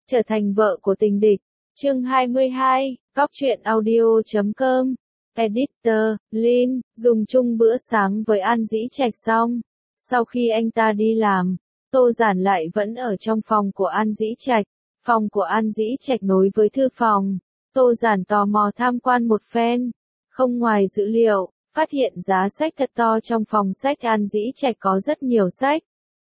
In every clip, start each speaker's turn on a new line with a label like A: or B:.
A: Trở thành vợ của tình địch. Chương 22, Góc truyện audio.com. Editor, Lin, dùng chung bữa sáng với An Dĩ Trạch xong. Sau khi anh ta đi làm, Tô Giản lại vẫn ở trong phòng của An Dĩ Trạch. Phòng của An Dĩ Trạch nối với thư phòng. Tô Giản tò mò tham quan một phen. Không ngoài dữ liệu, phát hiện giá sách thật to trong phòng sách An Dĩ Trạch có rất nhiều sách.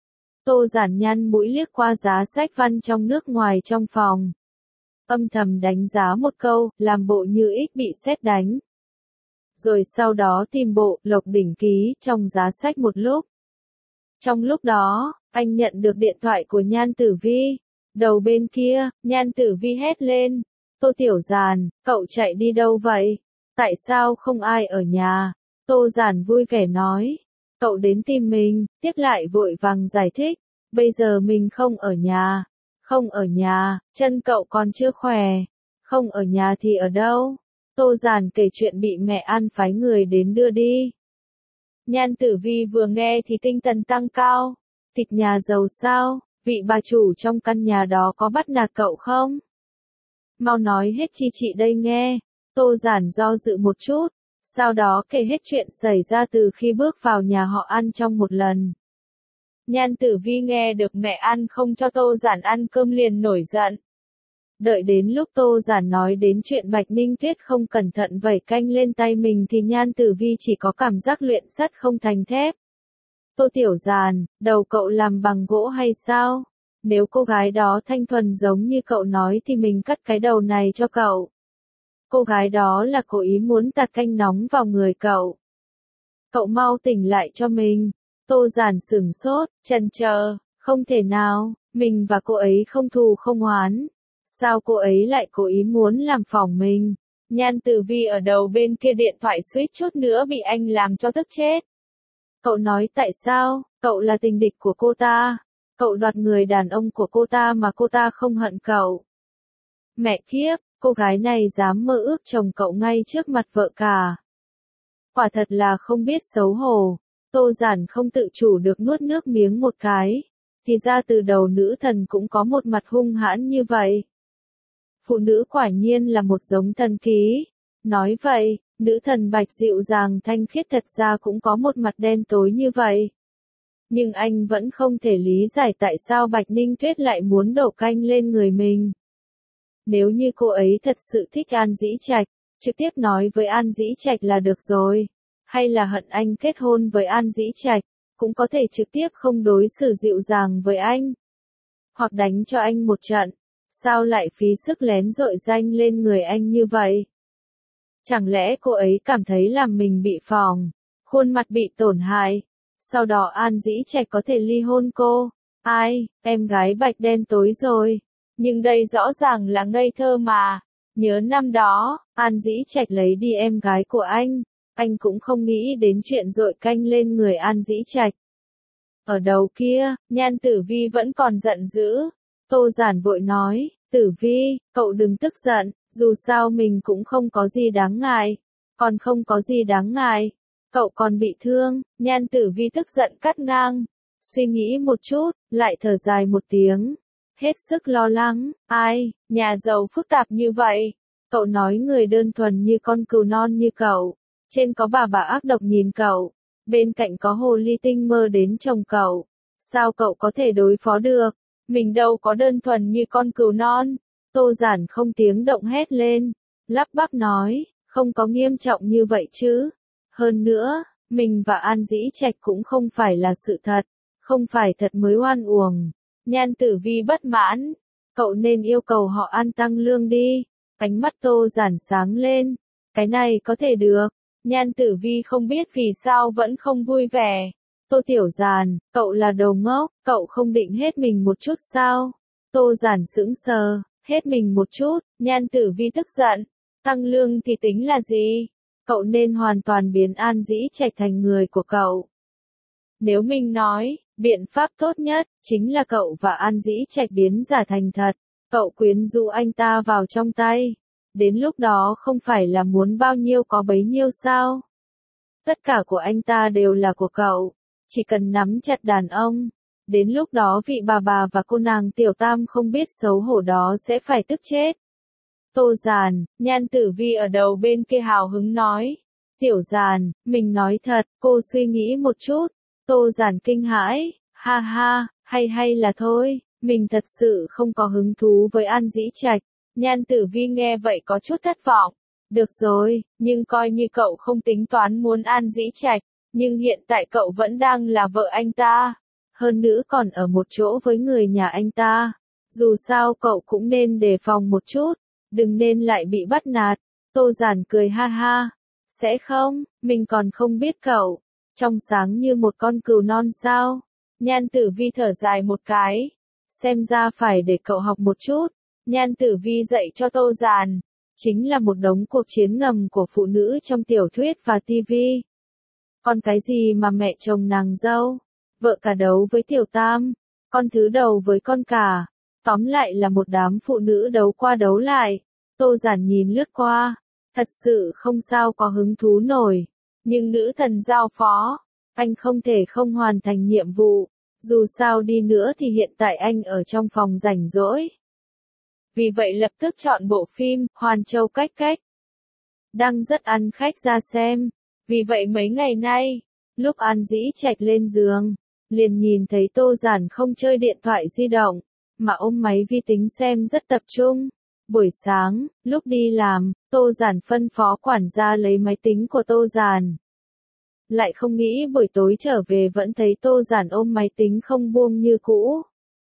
A: Tô Giản nhăn mũi liếc qua giá sách văn trong nước ngoài trong phòng. Âm thầm đánh giá một câu, làm bộ như ít bị sét đánh. Rồi sau đó tìm bộ Lộc Đỉnh Ký trong giá sách một lúc. Trong lúc đó, anh nhận được điện thoại của Nhan Tử Vi. Đầu bên kia, Nhan Tử Vi hét lên. Tô Tiểu Giản, cậu chạy đi đâu vậy? Tại sao không ai ở nhà? Tô Giản vui vẻ nói. Cậu đến tìm mình, tiếp lại vội vàng giải thích. Bây giờ mình không ở nhà. Không ở nhà, chân cậu còn chưa khỏe. Không ở nhà thì ở đâu? Tô Giản kể chuyện bị mẹ An phái người đến đưa đi. Nhan Tử Vi vừa nghe thì tinh thần tăng cao. Thịt nhà giàu sao? Vị bà chủ trong căn nhà đó có bắt nạt cậu không? Mau nói hết chi chị đây nghe. Tô Giản do dự một chút, sau đó kể hết chuyện xảy ra từ khi bước vào nhà họ An trong một lần. Nhan Tử Vi nghe được mẹ An không cho Tô Giản ăn cơm liền nổi giận. Đợi đến lúc Tô Giản nói đến chuyện Bạch Ninh Tuyết không cẩn thận vẩy canh lên tay mình thì Nhan Tử Vi chỉ có cảm giác luyện sắt không thành thép. Tô Tiểu Giản, đầu cậu làm bằng gỗ hay sao? Nếu cô gái đó thanh thuần giống như cậu nói thì mình cắt cái đầu này cho cậu. Cô gái đó là cố ý muốn tạt canh nóng vào người cậu. Cậu mau tỉnh lại cho mình. Tô Giản sửng sốt, chần chờ, không thể nào, mình và cô ấy không thù không oán. Sao cô ấy lại cố ý muốn làm phỏng mình? Nhan Tử Vi ở đầu bên kia điện thoại suýt chút nữa bị anh làm cho tức chết. Cậu nói tại sao? Cậu là tình địch của cô ta. Cậu đoạt người đàn ông của cô ta mà cô ta không hận cậu. Mẹ kiếp, cô gái này dám mơ ước chồng cậu ngay trước mặt vợ cả. Quả thật là không biết xấu hổ. Tô Giản không tự chủ được nuốt nước miếng một cái. Thì ra từ đầu nữ thần cũng có một mặt hung hãn như vậy. Phụ nữ quả nhiên là một giống thần ký. Nói vậy, nữ thần Bạch dịu dàng thanh khiết thật ra cũng có một mặt đen tối như vậy. Nhưng anh vẫn không thể lý giải tại sao Bạch Ninh Tuyết lại muốn đổ canh lên người mình. Nếu như cô ấy thật sự thích An Dĩ Trạch, trực tiếp nói với An Dĩ Trạch là được rồi. Hay là hận anh kết hôn với An Dĩ Trạch, cũng có thể trực tiếp không đối xử dịu dàng với anh. Hoặc đánh cho anh một trận. Sao lại phí sức lén dội danh lên người anh như vậy? Chẳng lẽ cô ấy cảm thấy làm mình bị phỏng, khuôn mặt bị tổn hại? Sau đó An Dĩ Trạch có thể ly hôn cô? Ai, em gái Bạch đen tối rồi. Nhưng đây rõ ràng là ngây thơ mà. Nhớ năm đó, An Dĩ Trạch lấy đi em gái của anh cũng không nghĩ đến chuyện dội canh lên người An Dĩ Trạch. Ở đầu kia, Nhan Tử Vi vẫn còn giận dữ. Tô Giản vội nói, Tử Vi, cậu đừng tức giận, dù sao mình cũng không có gì đáng ngại. Còn không có gì đáng ngại. Cậu còn bị thương. Nhan Tử Vi tức giận cắt ngang. Suy nghĩ một chút, lại thở dài một tiếng. Hết sức lo lắng. Ai, nhà giàu phức tạp như vậy. Cậu nói người đơn thuần như con cừu non như cậu. Trên có bà ác độc nhìn cậu. Bên cạnh có hồ ly tinh mơ đến chồng cậu. Sao cậu có thể đối phó được? Mình đâu có đơn thuần như con cừu non. Tô Giản không tiếng động hét lên. Lắp bắp nói, không có nghiêm trọng như vậy chứ. Hơn nữa, mình và An Dĩ Trạch cũng không phải là sự thật. Không phải thật mới oan uổng. Nhan Tử Vi bất mãn. Cậu nên yêu cầu họ An tăng lương đi. Ánh mắt Tô Giản sáng lên. Cái này có thể được. Nhan Tử Vi không biết vì sao vẫn không vui vẻ. Tô Tiểu Giản, cậu là đồ ngốc, cậu không định hết mình một chút sao? Tô Giản sững sờ, hết mình một chút. Nhan Tử Vi tức giận. Tăng lương thì tính là gì? Cậu nên hoàn toàn biến An Dĩ Trạch thành người của cậu. Nếu mình nói, biện pháp tốt nhất, chính là cậu và An Dĩ Trạch biến giả thành thật. Cậu quyến rũ anh ta vào trong tay. Đến lúc đó không phải là muốn bao nhiêu có bấy nhiêu sao? Tất cả của anh ta đều là của cậu. Chỉ cần nắm chặt đàn ông. Đến lúc đó vị bà và cô nàng tiểu tam không biết xấu hổ đó sẽ phải tức chết. Tô Giản, Nhan Tử Vi ở đầu bên kia hào hứng nói. Tiểu Giản, mình nói thật, cô suy nghĩ một chút. Tô Giản kinh hãi, ha ha, hay là thôi, mình thật sự không có hứng thú với An Dĩ Trạch. Nhan Tử Vi nghe vậy có chút thất vọng. Được rồi, nhưng coi như cậu không tính toán muốn An Dĩ Trạch, nhưng hiện tại cậu vẫn đang là vợ anh ta. Hơn nữa còn ở một chỗ với người nhà anh ta. Dù sao cậu cũng nên đề phòng một chút, đừng nên lại bị bắt nạt. Tô Giản cười ha ha. Sẽ không, mình còn không biết cậu. Trong sáng như một con cừu non sao. Nhan Tử Vi thở dài một cái. Xem ra phải để cậu học một chút. Nhan Tử Vi dạy cho Tô Giản. Chính là một đống cuộc chiến ngầm của phụ nữ trong tiểu thuyết và tivi. Còn cái gì mà mẹ chồng nàng dâu, vợ cả đấu với tiểu tam, con thứ đầu với con cả. Tóm lại là một đám phụ nữ đấu qua đấu lại. Tô Giản nhìn lướt qua. Thật sự không sao có hứng thú nổi. Nhưng nữ thần giao phó. Anh không thể không hoàn thành nhiệm vụ. Dù sao đi nữa thì hiện tại anh ở trong phòng rảnh rỗi. Vì vậy lập tức chọn bộ phim Hoàn Châu Cách Cách. Đang rất ăn khách ra xem. Vì vậy mấy ngày nay, lúc An Dĩ Trạch lên giường, liền nhìn thấy Tô Giản không chơi điện thoại di động, mà ôm máy vi tính xem rất tập trung. Buổi sáng, lúc đi làm, Tô Giản phân phó quản gia lấy máy tính của Tô Giản. Lại không nghĩ buổi tối trở về vẫn thấy Tô Giản ôm máy tính không buông như cũ.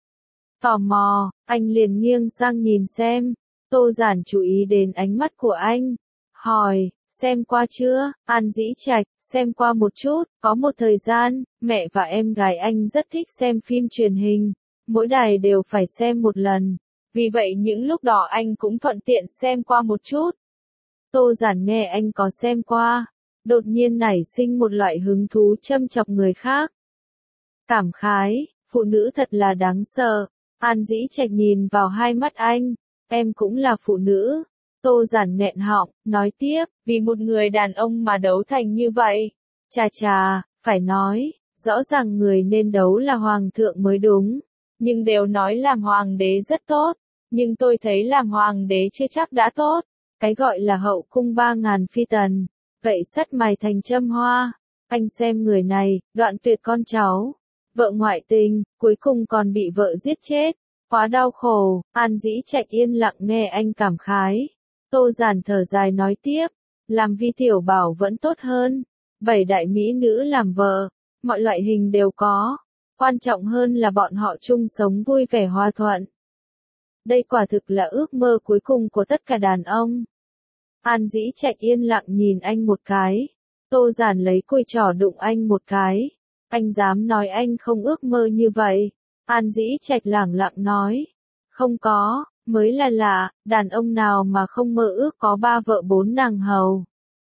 A: Tò mò, anh liền nghiêng sang nhìn xem. Tô Giản chú ý đến ánh mắt của anh. Hỏi, xem qua chưa? An Dĩ Trạch, xem qua một chút. Có một thời gian, mẹ và em gái anh rất thích xem phim truyền hình. Mỗi đài đều phải xem một lần. Vì vậy những lúc đó anh cũng thuận tiện xem qua một chút. Tô Giản nghe anh có xem qua. Đột nhiên nảy sinh một loại hứng thú châm chọc người khác. Cảm khái, phụ nữ thật là đáng sợ. An Dĩ Trạch nhìn vào hai mắt anh. Em cũng là phụ nữ. Tô Giản nghẹn họng, nói tiếp, vì một người đàn ông mà đấu thành như vậy. Chà, phải nói, rõ ràng người nên đấu là hoàng thượng mới đúng. Nhưng đều nói làm hoàng đế rất tốt. Nhưng tôi thấy làm hoàng đế chưa chắc đã tốt. Cái gọi là hậu cung 3.000 phi tần. Gậy sắt mài thành châm hoa. Anh xem người này, đoạn tuyệt con cháu. Vợ ngoại tình, cuối cùng còn bị vợ giết chết. Quá đau khổ. An Dĩ Trạch yên lặng nghe anh cảm khái. Tô Giản thở dài nói tiếp. Làm Vi tiểu bảo vẫn tốt hơn. 7 đại mỹ nữ làm vợ. Mọi loại hình đều có. Quan trọng hơn là bọn họ chung sống vui vẻ hòa thuận. Đây quả thực là ước mơ cuối cùng của tất cả đàn ông. An Dĩ Trạch yên lặng nhìn anh một cái. Tô Giản lấy cùi trỏ đụng anh một cái. Anh dám nói anh không ước mơ như vậy. An Dĩ Trạch lẳng lặng nói. Không có, mới là lạ, đàn ông nào mà không mơ ước có 3 vợ 4 nàng hầu.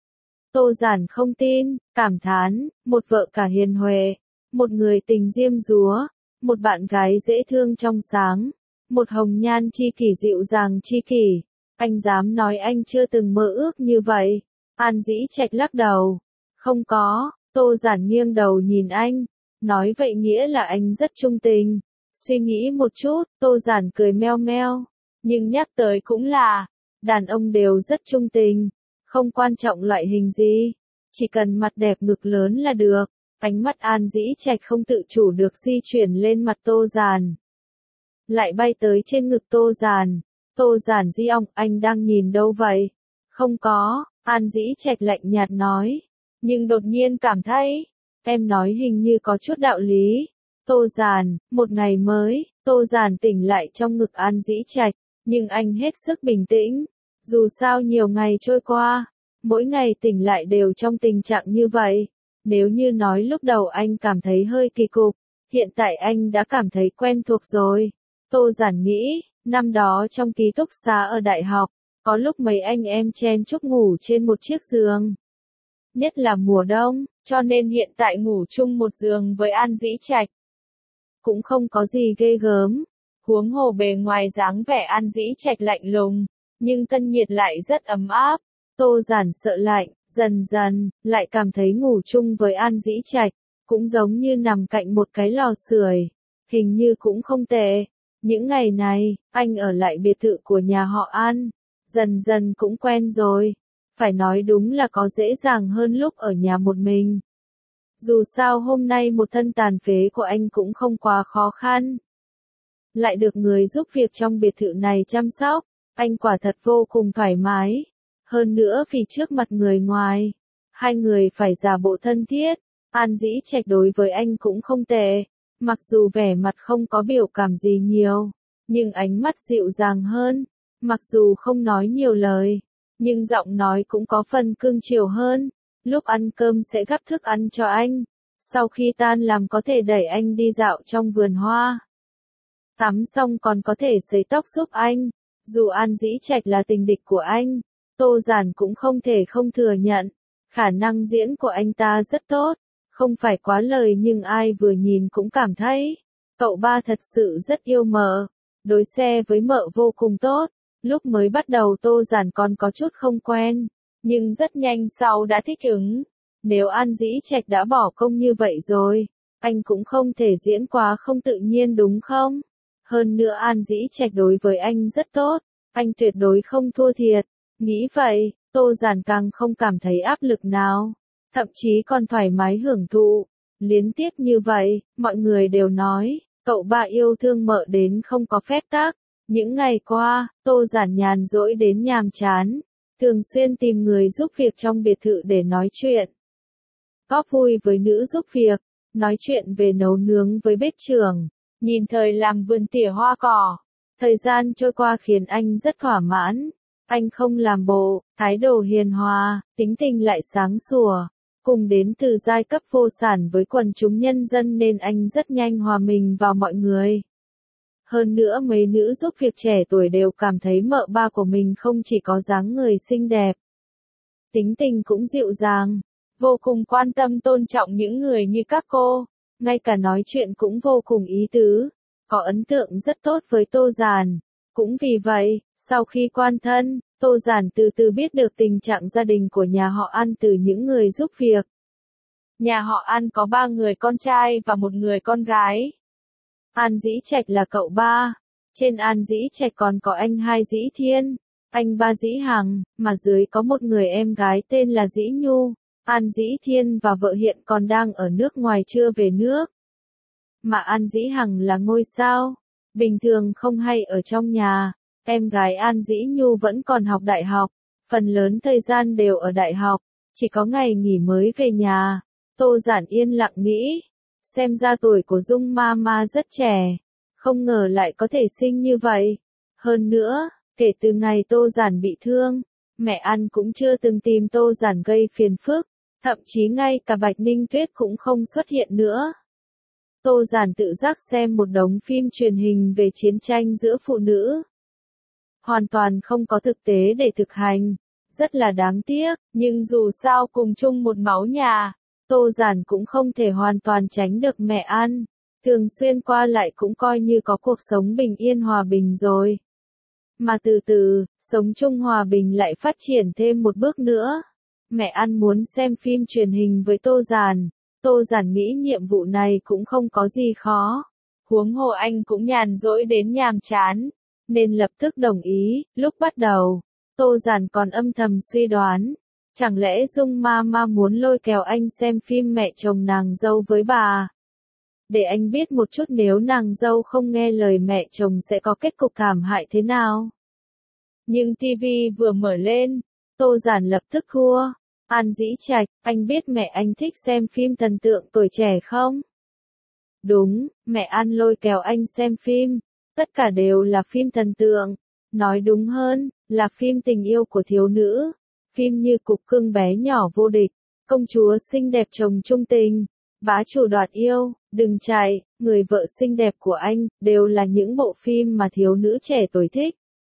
A: Tô Giản không tin, cảm thán, một vợ cả hiền huệ, một người tình diêm dúa, một bạn gái dễ thương trong sáng, một hồng nhan chi kỷ dịu dàng chi kỷ. Anh dám nói anh chưa từng mơ ước như vậy. An Dĩ Trạch lắc đầu. Không có. Tô Giản nghiêng đầu nhìn anh. Nói vậy nghĩa là anh rất trung tình. Suy nghĩ một chút, Tô Giản cười meo meo. Nhưng nhắc tới cũng là, đàn ông đều rất trung tình. Không quan trọng loại hình gì. Chỉ cần mặt đẹp ngực lớn là được. Ánh mắt An Dĩ Trạch không tự chủ được di chuyển lên mặt Tô Giản. Lại bay tới trên ngực Tô Giản. Tô Giản di ong, anh đang nhìn đâu vậy? Không có, An Dĩ Trạch lạnh nhạt nói. Nhưng đột nhiên cảm thấy, em nói hình như có chút đạo lý. Tô Giản, một ngày mới, Tô Giản tỉnh lại trong ngực An Dĩ Trạch, nhưng anh hết sức bình tĩnh. Dù sao nhiều ngày trôi qua, mỗi ngày tỉnh lại đều trong tình trạng như vậy. Nếu như nói lúc đầu anh cảm thấy hơi kỳ cục, hiện tại anh đã cảm thấy quen thuộc rồi. Tô Giản nghĩ, năm đó trong ký túc xá ở đại học, có lúc mấy anh em chen chúc ngủ trên một chiếc giường. Nhất là mùa đông, cho nên hiện tại ngủ chung một giường với An Dĩ Trạch. Cũng không có gì ghê gớm. Huống hồ bề ngoài dáng vẻ An Dĩ Trạch lạnh lùng, nhưng thân nhiệt lại rất ấm áp. Tô Giản sợ lạnh, dần dần, lại cảm thấy ngủ chung với An Dĩ Trạch, cũng giống như nằm cạnh một cái lò sưởi. hình như cũng không tệ. Những ngày này, anh ở lại biệt thự của nhà họ An, dần dần cũng quen rồi. Phải nói đúng là có dễ dàng hơn lúc ở nhà một mình. Dù sao hôm nay một thân tàn phế của anh cũng không quá khó khăn. Lại được người giúp việc trong biệt thự này chăm sóc, anh quả thật vô cùng thoải mái. Hơn nữa vì trước mặt người ngoài, hai người phải giả bộ thân thiết. An Dĩ Trạch đối với anh cũng không tệ, mặc dù vẻ mặt không có biểu cảm gì nhiều, nhưng ánh mắt dịu dàng hơn. Mặc dù không nói nhiều lời, nhưng giọng nói cũng có phần cương chiều hơn. Lúc ăn cơm sẽ gắp thức ăn cho anh, sau khi tan làm có thể đẩy anh đi dạo trong vườn hoa. Tắm xong còn có thể sấy tóc giúp anh. Dù An Dĩ Trạch là tình địch của anh, Tô Giản cũng không thể không thừa nhận. Khả năng diễn của anh ta rất tốt, không phải quá lời nhưng ai vừa nhìn cũng cảm thấy. Cậu ba thật sự rất yêu mợ, đối xe với mợ vô cùng tốt. Lúc mới bắt đầu Tô Giản còn có chút không quen, nhưng rất nhanh sau đã thích ứng. Nếu An Dĩ Trạch đã bỏ công như vậy rồi, anh cũng không thể diễn quá không tự nhiên đúng không? Hơn nữa An Dĩ Trạch đối với anh rất tốt, anh tuyệt đối không thua thiệt. Nghĩ vậy, Tô Giản càng không cảm thấy áp lực nào, thậm chí còn thoải mái hưởng thụ. Liên tiếp như vậy, mọi người đều nói, cậu ba yêu thương mợ đến không có phép tắc. Những ngày qua, Tô Giản nhàn rỗi đến nhàm chán, thường xuyên tìm người giúp việc trong biệt thự để nói chuyện. Góp vui với nữ giúp việc, nói chuyện về nấu nướng với bếp trưởng, nhìn thời làm vườn tỉa hoa cỏ. Thời gian trôi qua khiến anh rất thỏa mãn. Anh không làm bộ, thái độ hiền hòa, tính tình lại sáng sủa. Cùng đến từ giai cấp vô sản với quần chúng nhân dân nên anh rất nhanh hòa mình vào mọi người. Hơn nữa mấy nữ giúp việc trẻ tuổi đều cảm thấy mợ ba của mình không chỉ có dáng người xinh đẹp, tính tình cũng dịu dàng, vô cùng quan tâm tôn trọng những người như các cô, ngay cả nói chuyện cũng vô cùng ý tứ, có ấn tượng rất tốt với Tô Giản. Cũng vì vậy, sau khi quan thân, Tô Giản từ từ biết được tình trạng gia đình của nhà họ An từ những người giúp việc. Nhà họ An có 3 người con trai và 1 người con gái. An Dĩ Trạch là cậu ba. Trên An Dĩ Trạch còn có anh hai Dĩ Thiên, anh ba Dĩ Hằng, mà dưới có một người em gái tên là Dĩ Nhu. An Dĩ Thiên và vợ hiện còn đang ở nước ngoài chưa về nước. Mà An Dĩ Hằng là ngôi sao, bình thường không hay ở trong nhà. Em gái An Dĩ Nhu vẫn còn học đại học, phần lớn thời gian đều ở đại học, chỉ có ngày nghỉ mới về nhà. Tô Giản yên lặng nghĩ, xem ra tuổi của Dung Mama rất trẻ, không ngờ lại có thể sinh như vậy. Hơn nữa, kể từ ngày Tô Giản bị thương, mẹ An cũng chưa từng tìm Tô Giản gây phiền phức, thậm chí ngay cả Bạch Ninh Tuyết cũng không xuất hiện nữa. Tô Giản tự giác xem một đống phim truyền hình về chiến tranh giữa phụ nữ. Hoàn toàn không có thực tế để thực hành, rất là đáng tiếc, nhưng dù sao cùng chung một máu nhà, Tô Giản cũng không thể hoàn toàn tránh được mẹ An, thường xuyên qua lại cũng coi như có cuộc sống bình yên hòa bình rồi. Mà từ từ, sống chung hòa bình lại phát triển thêm một bước nữa. Mẹ An muốn xem phim truyền hình với Tô Giản. Tô Giản nghĩ nhiệm vụ này cũng không có gì khó. Huống hồ anh cũng nhàn rỗi đến nhàm chán, nên lập tức đồng ý. Lúc bắt đầu, Tô Giản còn âm thầm suy đoán, chẳng lẽ Dung Mama muốn lôi kéo anh xem phim mẹ chồng nàng dâu với bà, để anh biết một chút nếu nàng dâu không nghe lời mẹ chồng sẽ có kết cục thảm hại thế nào. Nhưng TV vừa mở lên, Tô Giản lập tức thua. An Dĩ Trạch, anh biết mẹ anh thích xem phim thần tượng tuổi trẻ không? Đúng, mẹ An lôi kéo anh xem phim, tất cả đều là phim thần tượng, nói đúng hơn, là phim tình yêu của thiếu nữ, phim như Cục Cưng bé nhỏ vô địch, Công chúa xinh đẹp chồng trung tình, Bá chủ đoạt yêu, Đừng chạy, Người vợ xinh đẹp của anh, đều là những bộ phim mà thiếu nữ trẻ tuổi thích.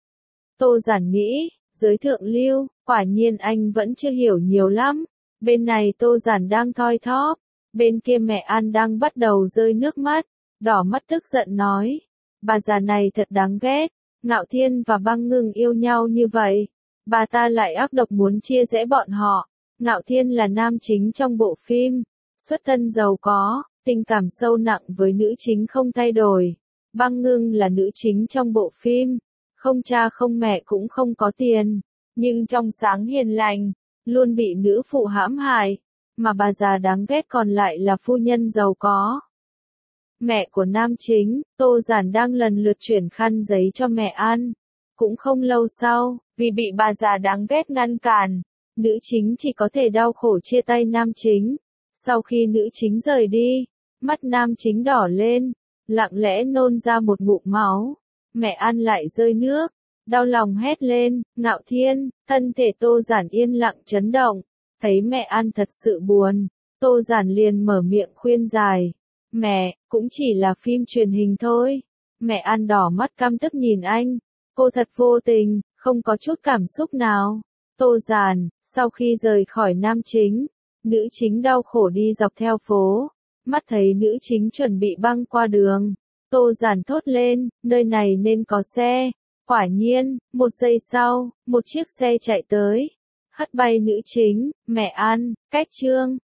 A: Tô Giản nghĩ, giới thượng lưu, quả nhiên anh vẫn chưa hiểu nhiều lắm. Bên này Tô Giản đang thoi thóp, bên kia mẹ An đang bắt đầu rơi nước mắt, đỏ mắt tức giận nói, bà già này thật đáng ghét, Ngạo Thiên và Băng Ngưng yêu nhau như vậy, bà ta lại ác độc muốn chia rẽ bọn họ. Ngạo Thiên là nam chính trong bộ phim, xuất thân giàu có, Tình cảm sâu nặng với nữ chính không thay đổi. Băng Ngưng là nữ chính trong bộ phim, không cha không mẹ cũng không có tiền, nhưng trong sáng hiền lành, luôn bị nữ phụ hãm hại, mà bà già đáng ghét còn lại là phu nhân giàu có. Mẹ của nam chính, Tô Giản đang lần lượt chuyển khăn giấy cho mẹ ăn. Cũng không lâu sau, vì bị bà già đáng ghét ngăn cản, nữ chính chỉ có thể đau khổ chia tay nam chính. Sau khi nữ chính rời đi, mắt nam chính đỏ lên, lặng lẽ nôn ra một ngụm máu. Mẹ ăn lại rơi nước, đau lòng hét lên, Ngạo Thiên, thân thể Tô Giản yên lặng chấn động. Thấy mẹ ăn thật sự buồn, Tô Giản liền mở miệng khuyên giải. Mẹ, cũng chỉ là phim truyền hình thôi. Mẹ ăn đỏ mắt căm tức nhìn anh. Cô thật vô tình, không có chút cảm xúc nào. Tô Giản, sau khi rời khỏi nam chính, nữ chính đau khổ đi dọc theo phố. Mắt thấy nữ chính chuẩn bị băng qua đường. Tô Giản thốt lên, nơi này nên có xe. Quả nhiên, một giây sau, một chiếc xe chạy tới. Hất bay nữ chính, mẹ ăn, cách chương.